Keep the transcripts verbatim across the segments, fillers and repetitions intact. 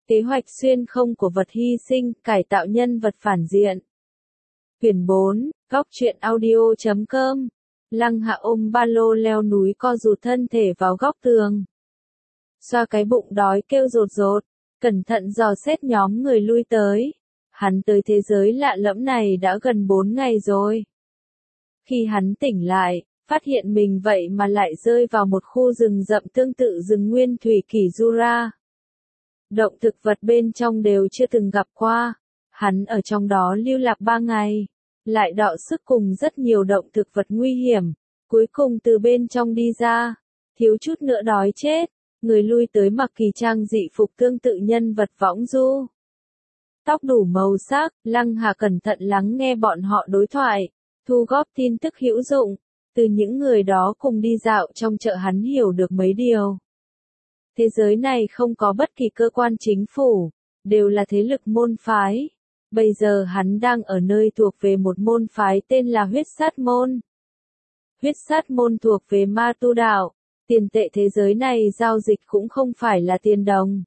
Kế hoạch xuyên không của vật hy sinh, cải tạo nhân vật phản diện. Quyển bốn, góc truyện audio chấm com. Lăng Hạ ôm ba lô leo núi co rụt thân thể vào góc tường. Xoa cái bụng đói kêu rột rột, cẩn thận dò xét nhóm người lui tới. Hắn tới thế giới lạ lẫm này đã gần bốn ngày rồi. Khi hắn tỉnh lại, phát hiện mình vậy mà lại rơi vào một khu rừng rậm tương tự rừng nguyên thủy kỷ Jura. Động thực vật bên trong đều chưa từng gặp qua. Hắn ở trong đó lưu lạc ba ngày, lại đọ sức cùng rất nhiều động thực vật nguy hiểm, cuối cùng từ bên trong đi ra, thiếu chút nữa đói chết. Người lui tới mặc kỳ trang dị phục tương tự nhân vật võng du. Tóc đủ màu sắc, Lăng Hà cẩn thận lắng nghe bọn họ đối thoại, thu góp tin tức hữu dụng. Từ những người đó cùng đi dạo trong chợ hắn hiểu được mấy điều. Thế giới này không có bất kỳ cơ quan chính phủ, đều là thế lực môn phái. Bây giờ hắn đang ở nơi thuộc về một môn phái tên là Huyết Sát Môn. Huyết Sát Môn thuộc về Ma Tu đạo, tiền tệ thế giới này giao dịch cũng không phải là tiền đồng,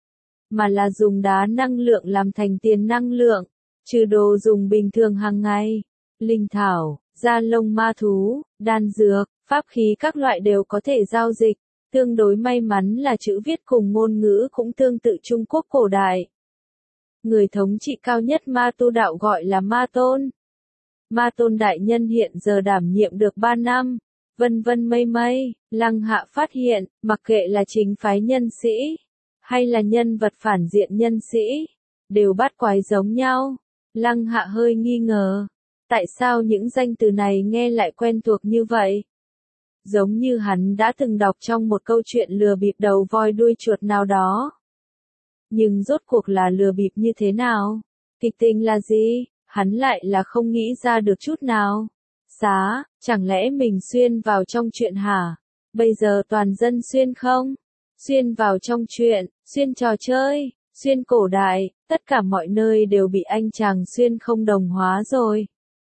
mà là dùng đá năng lượng làm thành tiền năng lượng, trừ đồ dùng bình thường hàng ngày, linh thảo, da lông ma thú, đan dược, pháp khí các loại đều có thể giao dịch. Tương đối may mắn là chữ viết cùng ngôn ngữ cũng tương tự Trung Quốc cổ đại. Người thống trị cao nhất Ma Tu đạo gọi là Ma Tôn. Ma Tôn đại nhân hiện giờ đảm nhiệm được ba năm, vân vân mây mây. Lăng Hạ phát hiện, mặc kệ là chính phái nhân sĩ, hay là nhân vật phản diện nhân sĩ, đều bắt quái giống nhau. Lăng Hạ hơi nghi ngờ, tại sao những danh từ này nghe lại quen thuộc như vậy? Giống như hắn đã từng đọc trong một câu chuyện lừa bịp đầu voi đuôi chuột nào đó. Nhưng rốt cuộc là lừa bịp như thế nào? Kịch tình là gì? Hắn lại là không nghĩ ra được chút nào. Xá, chẳng lẽ mình xuyên vào trong chuyện hả? Bây giờ toàn dân xuyên không? Xuyên vào trong chuyện, xuyên trò chơi, xuyên cổ đại, tất cả mọi nơi đều bị anh chàng xuyên không đồng hóa rồi.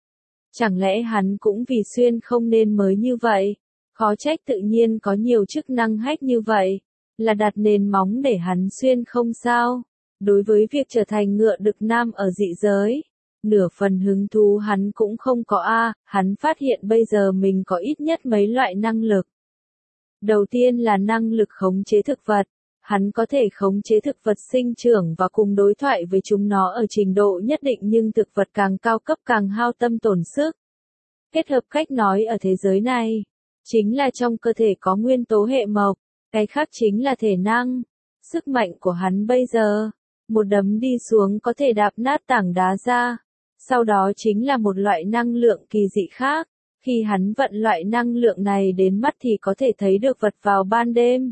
Chẳng lẽ hắn cũng vì xuyên không nên mới như vậy? Khó trách tự nhiên có nhiều chức năng hack như vậy, là đặt nền móng để hắn xuyên không sao. Đối với việc trở thành ngựa đực nam ở dị giới, nửa phần hứng thú hắn cũng không có a. Hắn phát hiện bây giờ mình có ít nhất mấy loại năng lực. Đầu tiên là năng lực khống chế thực vật. Hắn có thể khống chế thực vật sinh trưởng và cùng đối thoại với chúng nó ở trình độ nhất định, nhưng thực vật càng cao cấp càng hao tâm tổn sức. Kết hợp cách nói ở thế giới này, chính là trong cơ thể có nguyên tố hệ mộc, cái khác chính là thể năng. Sức mạnh của hắn bây giờ, một đấm đi xuống có thể đạp nát tảng đá ra. Sau đó chính là một loại năng lượng kỳ dị khác, khi hắn vận loại năng lượng này đến mắt thì có thể thấy được vật vào ban đêm.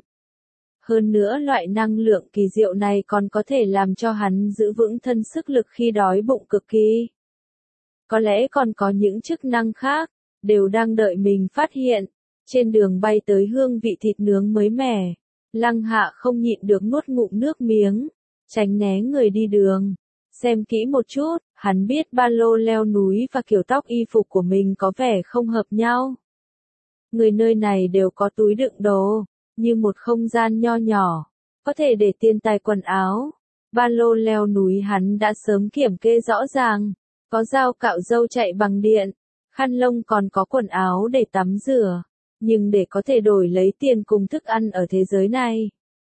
Hơn nữa loại năng lượng kỳ diệu này còn có thể làm cho hắn giữ vững thân sức lực khi đói bụng cực kỳ. Có lẽ còn có những chức năng khác, đều đang đợi mình phát hiện. Trên đường bay tới hương vị thịt nướng mới mẻ, Lăng Hạ không nhịn được nuốt ngụm nước miếng, tránh né người đi đường. Xem kỹ một chút, hắn biết ba lô leo núi và kiểu tóc y phục của mình có vẻ không hợp nhau. Người nơi này đều có túi đựng đồ, như một không gian nho nhỏ, có thể để tiền tài quần áo. Ba lô leo núi hắn đã sớm kiểm kê rõ ràng, có dao cạo râu chạy bằng điện, khăn lông, còn có quần áo để tắm rửa. Nhưng để có thể đổi lấy tiền cùng thức ăn ở thế giới này,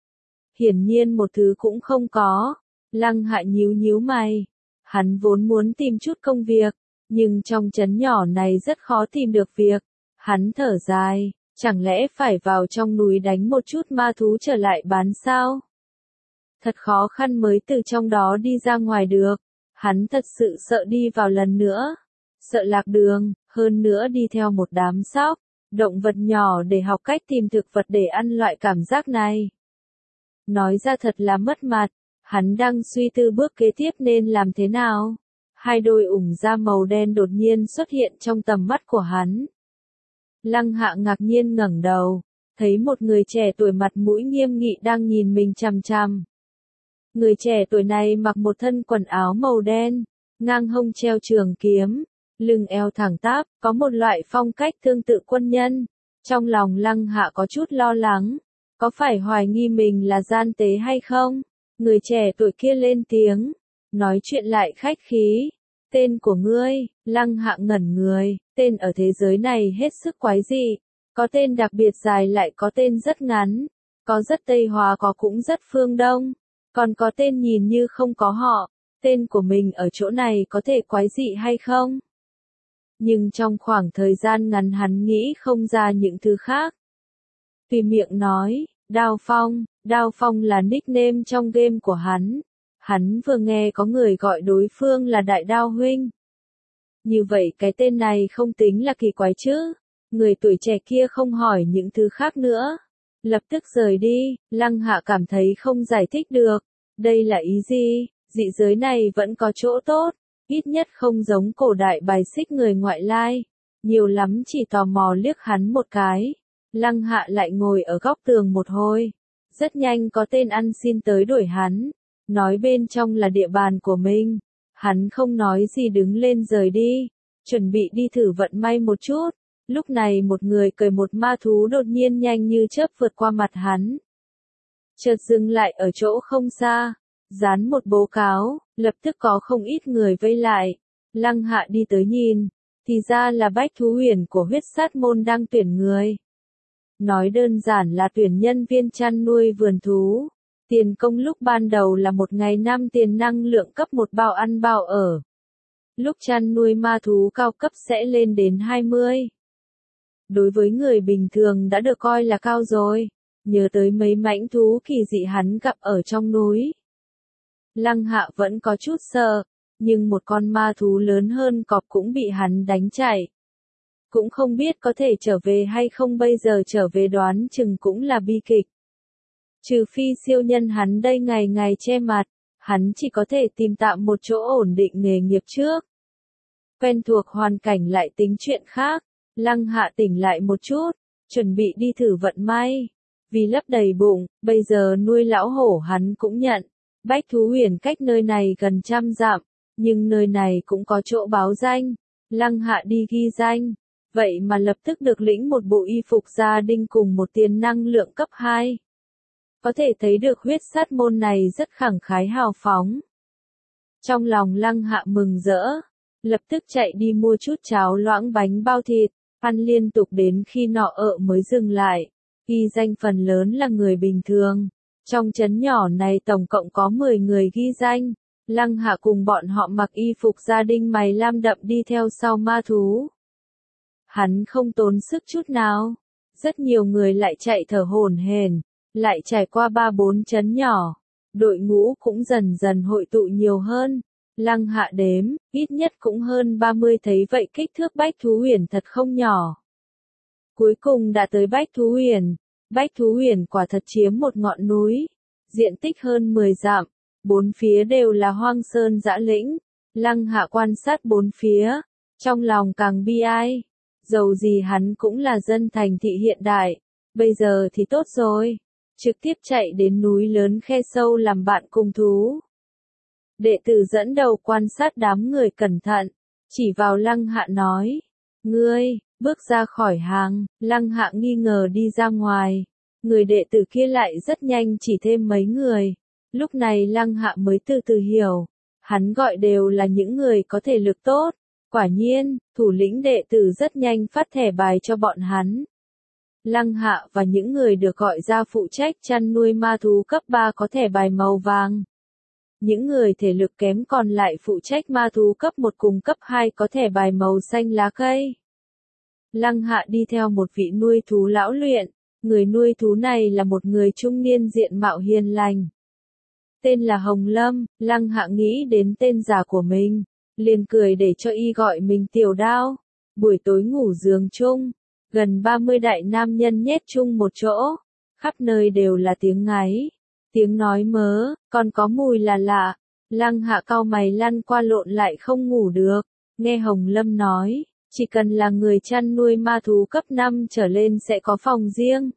hiển nhiên một thứ cũng không có. Lăng Hạ nhíu nhíu mày. Hắn vốn muốn tìm chút công việc, nhưng trong trấn nhỏ này rất khó tìm được việc. Hắn thở dài, chẳng lẽ phải vào trong núi đánh một chút ma thú trở lại bán sao? Thật khó khăn mới từ trong đó đi ra ngoài được. Hắn thật sự sợ đi vào lần nữa, sợ lạc đường, hơn nữa đi theo một đám sóc, động vật nhỏ để học cách tìm thực vật để ăn. Loại cảm giác này, nói ra thật là mất mặt. Hắn đang suy tư bước kế tiếp nên làm thế nào. Hai đôi ủng da màu đen đột nhiên xuất hiện trong tầm mắt của hắn. Lăng Hạ ngạc nhiên ngẩng đầu, thấy một người trẻ tuổi mặt mũi nghiêm nghị đang nhìn mình chằm chằm. Người trẻ tuổi này mặc một thân quần áo màu đen, ngang hông treo trường kiếm, lưng eo thẳng tắp, có một loại phong cách tương tự quân nhân. Trong lòng Lăng Hạ có chút lo lắng, có phải hoài nghi mình là gian tế hay không? Người trẻ tuổi kia lên tiếng, nói chuyện lại khách khí. Tên của ngươi, Lăng Hạ ngẩn người, tên ở thế giới này hết sức quái dị. Có tên đặc biệt dài lại có tên rất ngắn. Có rất Tây Hóa có cũng rất phương Đông. Còn có tên nhìn như không có họ. Tên của mình ở chỗ này có thể quái dị hay không? Nhưng trong khoảng thời gian ngắn hắn nghĩ không ra những thứ khác. Tùy miệng nói, Đao Phong, Đao Phong là nickname trong game của hắn. Hắn vừa nghe có người gọi đối phương là Đại Đao Huynh. Như vậy cái tên này không tính là kỳ quái chứ. Người tuổi trẻ kia không hỏi những thứ khác nữa. Lập tức rời đi, Lăng Hạ cảm thấy không giải thích được. Đây là ý gì? Dị giới này vẫn có chỗ tốt. Ít nhất không giống cổ đại bài xích người ngoại lai. Nhiều lắm chỉ tò mò liếc hắn một cái. Lăng Hạ lại ngồi ở góc tường một hồi. Rất nhanh có tên ăn xin tới đuổi hắn. Nói bên trong là địa bàn của mình. Hắn không nói gì đứng lên rời đi. Chuẩn bị đi thử vận may một chút. Lúc này một người cười một ma thú đột nhiên nhanh như chớp vượt qua mặt hắn. Chợt dừng lại ở chỗ không xa. Dán một báo cáo, lập tức có không ít người vây lại. Lăng Hạ đi tới nhìn. Thì ra là Bách Thú Huyền của huyết sát môn đang tuyển người. Nói đơn giản là tuyển nhân viên chăn nuôi vườn thú. Tiền công lúc ban đầu là một ngày năm tiền năng lượng cấp một bao ăn bao ở. Lúc chăn nuôi ma thú cao cấp sẽ lên đến hai mươi. Đối với người bình thường đã được coi là cao rồi. Nhớ tới mấy mãnh thú kỳ dị hắn gặp ở trong núi. Lăng Hạ vẫn có chút sợ, nhưng một con ma thú lớn hơn cọp cũng bị hắn đánh chạy. Cũng không biết có thể trở về hay không, bây giờ trở về đoán chừng cũng là bi kịch. Trừ phi siêu nhân hắn đây ngày ngày che mặt, hắn chỉ có thể tìm tạm một chỗ ổn định nghề nghiệp trước. Quen thuộc hoàn cảnh lại tính chuyện khác, Lăng Hạ tỉnh lại một chút, chuẩn bị đi thử vận may. Vì lấp đầy bụng, bây giờ nuôi lão hổ hắn cũng nhận. Bách Thú Huyền cách nơi này gần trăm dặm, nhưng nơi này cũng có chỗ báo danh. Lăng Hạ đi ghi danh, vậy mà lập tức được lĩnh một bộ y phục gia đình cùng một tiền năng lượng cấp hai. Có thể thấy được huyết sát môn này rất khẳng khái hào phóng. Trong lòng Lăng Hạ mừng rỡ, lập tức chạy đi mua chút cháo loãng bánh bao thịt, ăn liên tục đến khi nọ ợ mới dừng lại. Ghi danh phần lớn là người bình thường. Trong trấn nhỏ này tổng cộng có mười người ghi danh. Lăng Hạ cùng bọn họ mặc y phục gia đình mày lam đậm đi theo sau ma thú. Hắn không tốn sức chút nào. Rất nhiều người lại chạy thở hổn hển, lại trải qua ba bốn trấn nhỏ. Đội ngũ cũng dần dần hội tụ nhiều hơn. Lăng Hạ đếm, ít nhất cũng hơn ba mươi, thấy vậy kích thước Bách Thú Huyền thật không nhỏ. Cuối cùng đã tới Bách Thú Huyền. Bách Thú Huyền quả thật chiếm một ngọn núi, diện tích hơn mười dặm, bốn phía đều là hoang sơn dã lĩnh. Lăng Hạ quan sát bốn phía, trong lòng càng bi ai. Dầu gì hắn cũng là dân thành thị hiện đại, bây giờ thì tốt rồi, trực tiếp chạy đến núi lớn khe sâu làm bạn cùng thú. Đệ tử dẫn đầu quan sát đám người cẩn thận, chỉ vào Lăng Hạ nói, ngươi, bước ra khỏi hàng. Lăng Hạ nghi ngờ đi ra ngoài. Người đệ tử kia lại rất nhanh chỉ thêm mấy người. Lúc này Lăng Hạ mới từ từ hiểu. Hắn gọi đều là những người có thể lực tốt. Quả nhiên, thủ lĩnh đệ tử rất nhanh phát thẻ bài cho bọn hắn. Lăng Hạ và những người được gọi ra phụ trách chăn nuôi ma thú cấp ba có thẻ bài màu vàng. Những người thể lực kém còn lại phụ trách ma thú cấp một cùng cấp hai có thẻ bài màu xanh lá cây. Lăng Hạ đi theo một vị nuôi thú lão luyện. Người nuôi thú này là một người trung niên diện mạo hiền lành. Tên là Hồng Lâm. Lăng Hạ nghĩ đến tên giả của mình, liền cười để cho y gọi mình Tiểu Đao. Buổi tối ngủ giường chung, gần ba mươi đại nam nhân nhét chung một chỗ. Khắp nơi đều là tiếng ngáy, tiếng nói mớ, còn có mùi là lạ. Lăng Hạ cau mày lăn qua lộn lại không ngủ được. Nghe Hồng Lâm nói, chỉ cần là người chăn nuôi ma thú cấp năm trở lên sẽ có phòng riêng.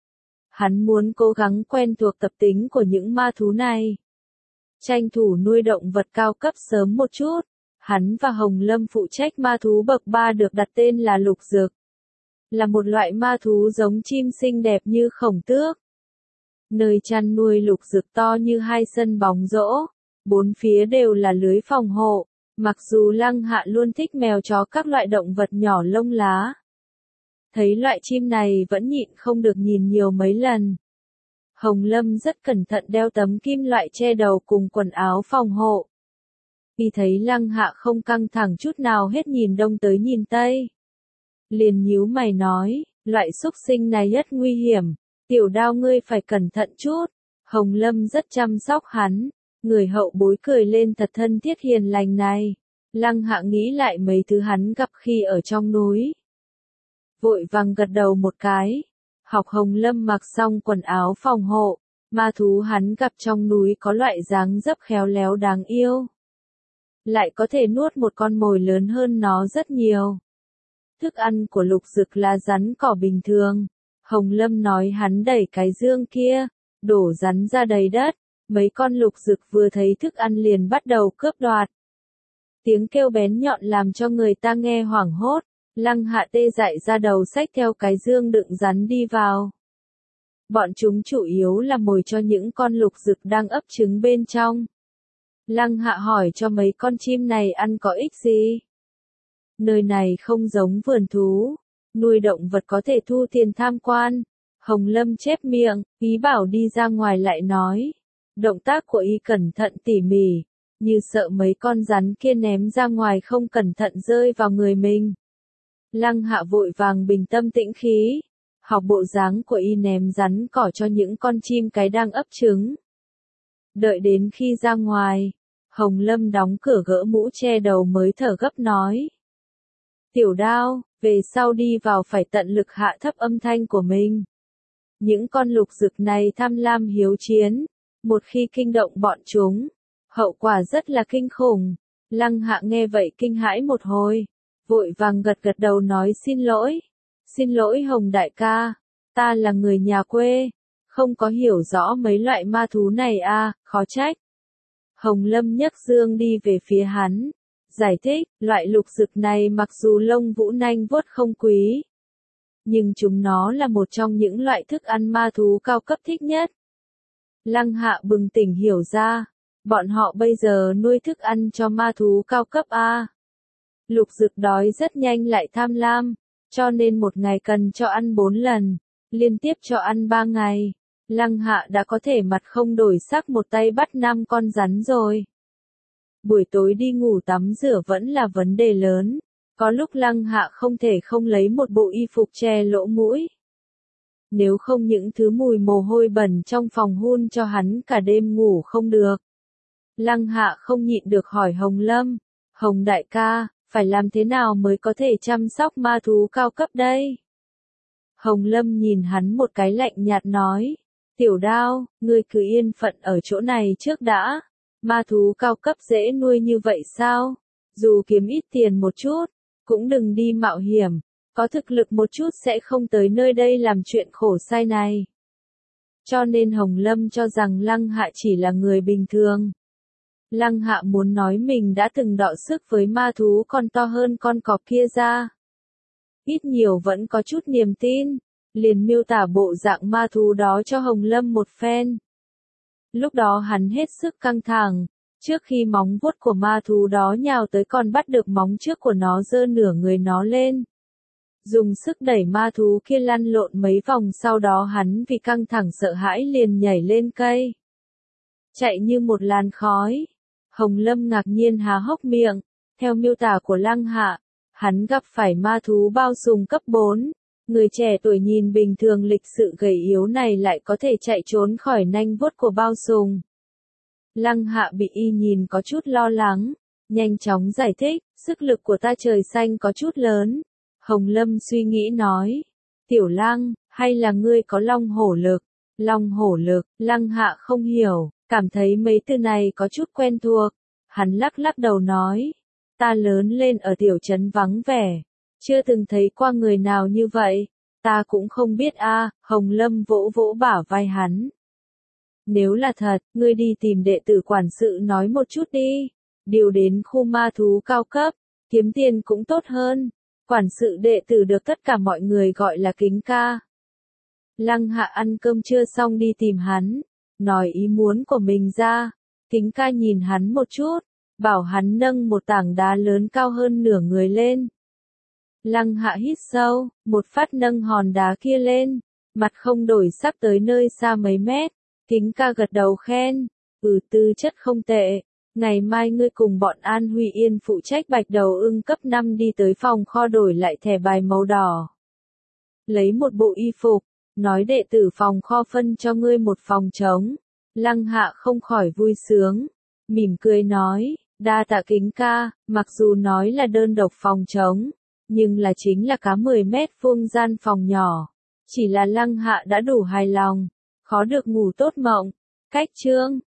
Hắn muốn cố gắng quen thuộc tập tính của những ma thú này. Tranh thủ nuôi động vật cao cấp sớm một chút. Hắn và Hồng Lâm phụ trách ma thú bậc ba được đặt tên là Lục Dực. Là một loại ma thú giống chim xinh đẹp như khổng tước. Nơi chăn nuôi lục dực to như hai sân bóng rổ, bốn phía đều là lưới phòng hộ, mặc dù Lăng Hạ luôn thích mèo chó các loại động vật nhỏ lông lá. Thấy loại chim này vẫn nhịn không được nhìn nhiều mấy lần. Hồng Lâm rất cẩn thận đeo tấm kim loại che đầu cùng quần áo phòng hộ. Khi thấy Lăng Hạ không căng thẳng chút nào hết nhìn đông tới nhìn tây, liền nhíu mày nói, loại xúc sinh này rất nguy hiểm, Tiểu Đao ngươi phải cẩn thận chút. Hồng Lâm rất chăm sóc hắn, người hậu bối cười lên thật thân thiết hiền lành này. Lăng Hạ nghĩ lại mấy thứ hắn gặp khi ở trong núi. Vội vàng gật đầu một cái. Học Hồng Lâm mặc xong quần áo phòng hộ, ma thú hắn gặp trong núi có loại dáng dấp khéo léo đáng yêu. Lại có thể nuốt một con mồi lớn hơn nó rất nhiều. Thức ăn của lục dực là rắn cỏ bình thường. Hồng Lâm nói hắn đẩy cái dương kia, đổ rắn ra đầy đất. Mấy con lục dực vừa thấy thức ăn liền bắt đầu cướp đoạt. Tiếng kêu bén nhọn làm cho người ta nghe hoảng hốt. Lăng Hạ tê dại ra đầu xách theo cái dương đựng rắn đi vào. Bọn chúng chủ yếu là mồi cho những con lục dực đang ấp trứng bên trong. Lăng Hạ hỏi cho mấy con chim này ăn có ích gì. Nơi này không giống vườn thú, nuôi động vật có thể thu tiền tham quan. Hồng Lâm chép miệng, ý bảo đi ra ngoài lại nói. Động tác của y cẩn thận tỉ mỉ, như sợ mấy con rắn kia ném ra ngoài không cẩn thận rơi vào người mình. Lăng Hạ vội vàng bình tâm tĩnh khí, học bộ dáng của y ném rắn cỏ cho những con chim cái đang ấp trứng. Đợi đến khi ra ngoài, Hồng Lâm đóng cửa gỡ mũ che đầu mới thở gấp nói. Tiểu Đao, về sau đi vào phải tận lực hạ thấp âm thanh của mình. Những con lục dực này tham lam hiếu chiến, một khi kinh động bọn chúng, hậu quả rất là kinh khủng. Lăng Hạ nghe vậy kinh hãi một hồi, vội vàng gật gật đầu nói xin lỗi. Xin lỗi Hồng đại ca, ta là người nhà quê, không có hiểu rõ mấy loại ma thú này à, khó trách. Hồng Lâm nhấc dương đi về phía hắn, giải thích, loại lục dực này mặc dù lông vũ nanh vuốt không quý, nhưng chúng nó là một trong những loại thức ăn ma thú cao cấp thích nhất. Lăng Hạ bừng tỉnh hiểu ra, bọn họ bây giờ nuôi thức ăn cho ma thú cao cấp a. Lục dực đói rất nhanh lại tham lam, cho nên một ngày cần cho ăn bốn lần, liên tiếp cho ăn ba ngày. Lăng Hạ đã có thể mặt không đổi sắc một tay bắt năm con rắn rồi. Buổi tối đi ngủ tắm rửa vẫn là vấn đề lớn, có lúc Lăng Hạ không thể không lấy một bộ y phục che lỗ mũi. Nếu không những thứ mùi mồ hôi bẩn trong phòng hun cho hắn cả đêm ngủ không được. Lăng Hạ không nhịn được hỏi Hồng Lâm, Hồng đại ca, phải làm thế nào mới có thể chăm sóc ma thú cao cấp đây? Hồng Lâm nhìn hắn một cái lạnh nhạt nói, Tiểu Đao, ngươi cứ yên phận ở chỗ này trước đã. Ma thú cao cấp dễ nuôi như vậy sao? Dù kiếm ít tiền một chút, cũng đừng đi mạo hiểm, có thực lực một chút sẽ không tới nơi đây làm chuyện khổ sai này. Cho nên Hồng Lâm cho rằng Lăng Hạ chỉ là người bình thường. Lăng Hạ muốn nói mình đã từng đọ sức với ma thú còn to hơn con cọp kia ra. Ít nhiều vẫn có chút niềm tin, liền miêu tả bộ dạng ma thú đó cho Hồng Lâm một phen. Lúc đó hắn hết sức căng thẳng, trước khi móng vuốt của ma thú đó nhào tới còn bắt được móng trước của nó giơ nửa người nó lên. Dùng sức đẩy ma thú kia lăn lộn mấy vòng, sau đó hắn vì căng thẳng sợ hãi liền nhảy lên cây. Chạy như một làn khói. Hồng Lâm ngạc nhiên há hốc miệng, theo miêu tả của Lăng Hạ, hắn gặp phải ma thú bao sùng cấp bốn. Người trẻ tuổi nhìn bình thường lịch sự gầy yếu này lại có thể chạy trốn khỏi nanh vuốt của bao sùng. Lăng Hạ bị y nhìn có chút lo lắng, nhanh chóng giải thích, sức lực của ta trời xanh có chút lớn. Hồng Lâm suy nghĩ nói, Tiểu Lăng, hay là ngươi có long hổ lực? Long hổ lực, Lăng Hạ không hiểu, cảm thấy mấy từ này có chút quen thuộc. Hắn lắc lắc đầu nói, ta lớn lên ở tiểu trấn vắng vẻ, chưa từng thấy qua người nào như vậy, ta cũng không biết a. Hồng Lâm vỗ vỗ bả vai hắn. Nếu là thật, ngươi đi tìm đệ tử quản sự nói một chút đi, điều đến khu ma thú cao cấp, kiếm tiền cũng tốt hơn. Quản sự đệ tử được tất cả mọi người gọi là kính ca. Lăng Hạ ăn cơm trưa xong đi tìm hắn, nói ý muốn của mình ra. Kính ca nhìn hắn một chút, bảo hắn nâng một tảng đá lớn cao hơn nửa người lên. Lăng Hạ hít sâu, một phát nâng hòn đá kia lên, mặt không đổi sắp tới nơi xa mấy mét. Kính ca gật đầu khen, ừ tư chất không tệ. Ngày mai ngươi cùng bọn An Huy Yên phụ trách bạch đầu ưng cấp năm đi tới phòng kho đổi lại thẻ bài màu đỏ. Lấy một bộ y phục, nói đệ tử phòng kho phân cho ngươi một phòng trống. Lăng Hạ không khỏi vui sướng, mỉm cười nói, đa tạ Kính ca, mặc dù nói là đơn độc phòng trống, nhưng là chính là cá mười mét vuông gian phòng nhỏ. Chỉ là Lăng Hạ đã đủ hài lòng, khó được ngủ tốt mộng. Cách chương